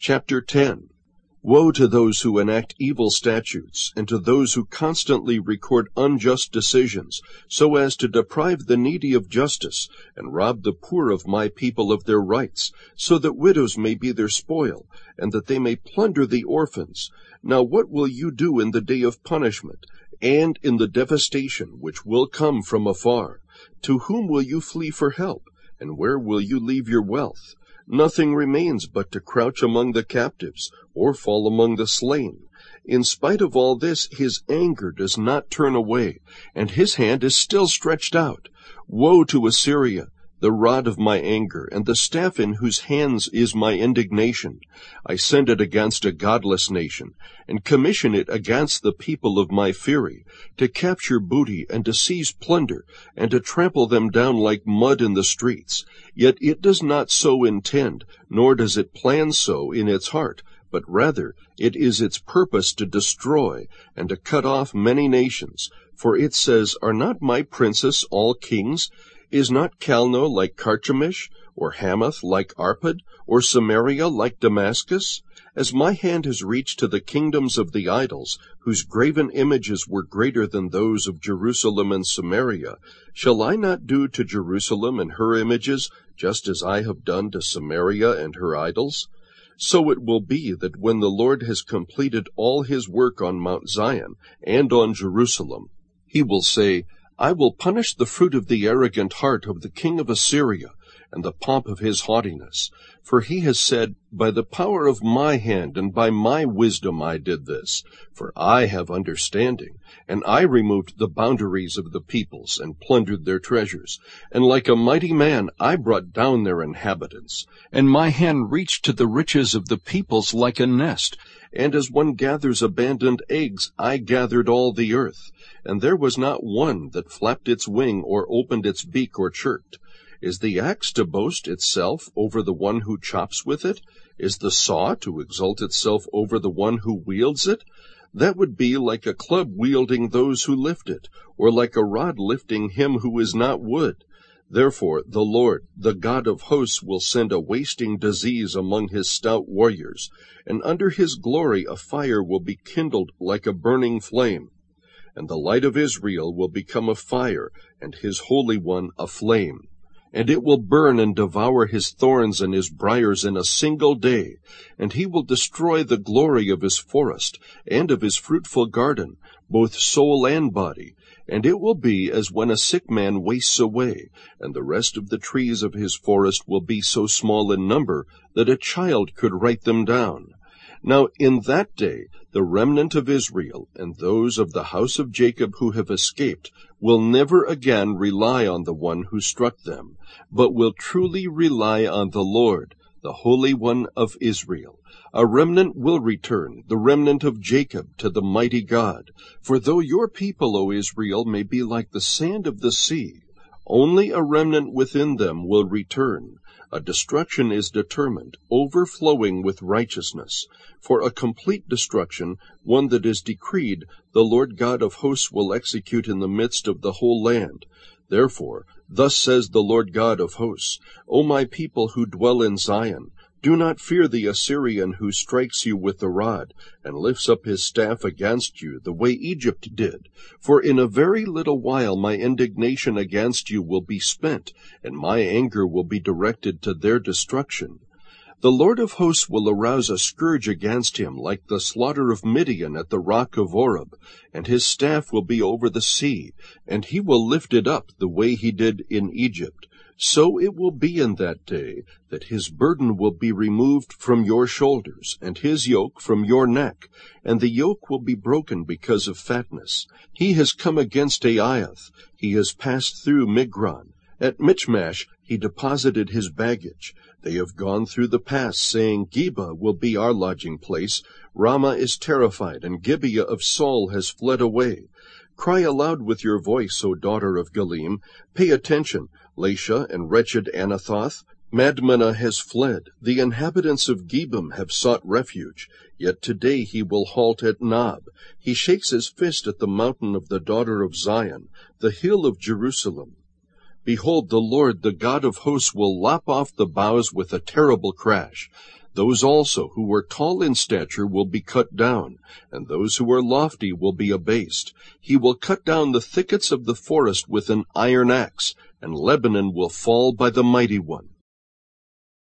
Chapter 10. Woe to those who enact evil statutes, and to those who constantly record unjust decisions, so as to deprive the needy of justice, and rob the poor of my people of their rights, so that widows may be their spoil, and that they may plunder the orphans. Now what will you do in the day of punishment, and in the devastation which will come from afar? To whom will you flee for help, and where will you leave your wealth? Nothing remains but to crouch among the captives, or fall among the slain. In spite of all this, his anger does not turn away, and his hand is still stretched out. Woe to Assyria, the rod of my anger, and the staff in whose hands is my indignation. I send it against a godless nation, and commission it against the people of my fury, to capture booty and to seize plunder, and to trample them down like mud in the streets. Yet it does not so intend, nor does it plan so in its heart, but rather it is its purpose to destroy and to cut off many nations. For it says, Are not my princes all kings? Is not Calno like Carchemish, or Hamath like Arpad, or Samaria like Damascus? As my hand has reached to the kingdoms of the idols, whose graven images were greater than those of Jerusalem and Samaria, shall I not do to Jerusalem and her images, just as I have done to Samaria and her idols? So it will be that when the Lord has completed all his work on Mount Zion and on Jerusalem, he will say, I will punish the fruit of the arrogant heart of the king of Assyria, and the pomp of his haughtiness. For he has said, By the power of my hand and by my wisdom I did this. For I have understanding, and I removed the boundaries of the peoples, and plundered their treasures. And like a mighty man I brought down their inhabitants. And my hand reached to the riches of the peoples like a nest. And as one gathers abandoned eggs, I gathered all the earth. And there was not one that flapped its wing, or opened its beak, or chirped. Is the axe to boast itself over the one who chops with it? Is the saw to exalt itself over the one who wields it? That would be like a club wielding those who lift it, or like a rod lifting him who is not wood. Therefore the Lord, the God of hosts, will send a wasting disease among his stout warriors, and under his glory a fire will be kindled like a burning flame. And the light of Israel will become a fire, and his Holy One a flame. And it will burn and devour his thorns and his briars in a single day, and he will destroy the glory of his forest and of his fruitful garden, both soul and body. And it will be as when a sick man wastes away, and the rest of the trees of his forest will be so small in number that a child could write them down. Now in that day the remnant of Israel, and those of the house of Jacob who have escaped, will never again rely on the one who struck them, but will truly rely on the Lord, the Holy One of Israel. A remnant will return, the remnant of Jacob, to the mighty God. For though your people, O Israel, may be like the sand of the sea, only a remnant within them will return. A destruction is determined, overflowing with righteousness. For a complete destruction, one that is decreed, the Lord God of hosts will execute in the midst of the whole land. Therefore, thus says the Lord God of hosts, O my people who dwell in Zion, do not fear the Assyrian who strikes you with the rod, and lifts up his staff against you, the way Egypt did. For in a very little while my indignation against you will be spent, and my anger will be directed to their destruction. The Lord of hosts will arouse a scourge against him, like the slaughter of Midian at the rock of Oreb, and his staff will be over the sea, and he will lift it up the way he did in Egypt. So it will be in that day that his burden will be removed from your shoulders, and his yoke from your neck, and the yoke will be broken because of fatness. He has come against Aiath, he has passed through Migron. At Michmash he deposited his baggage. They have gone through the pass, saying, Geba will be our lodging place. Ramah is terrified, and Gibeah of Saul has fled away. Cry aloud with your voice, O daughter of Galim. Pay attention, Laisha and wretched Anathoth. Madmenah has fled. The inhabitants of Gebim have sought refuge. Yet today he will halt at Nob. He shakes his fist at the mountain of the daughter of Zion, the hill of Jerusalem. Behold, the Lord, the God of hosts, will lop off the boughs with a terrible crash. Those also who were tall in stature will be cut down, and those who are lofty will be abased. He will cut down the thickets of the forest with an iron axe, and Lebanon will fall by the mighty one.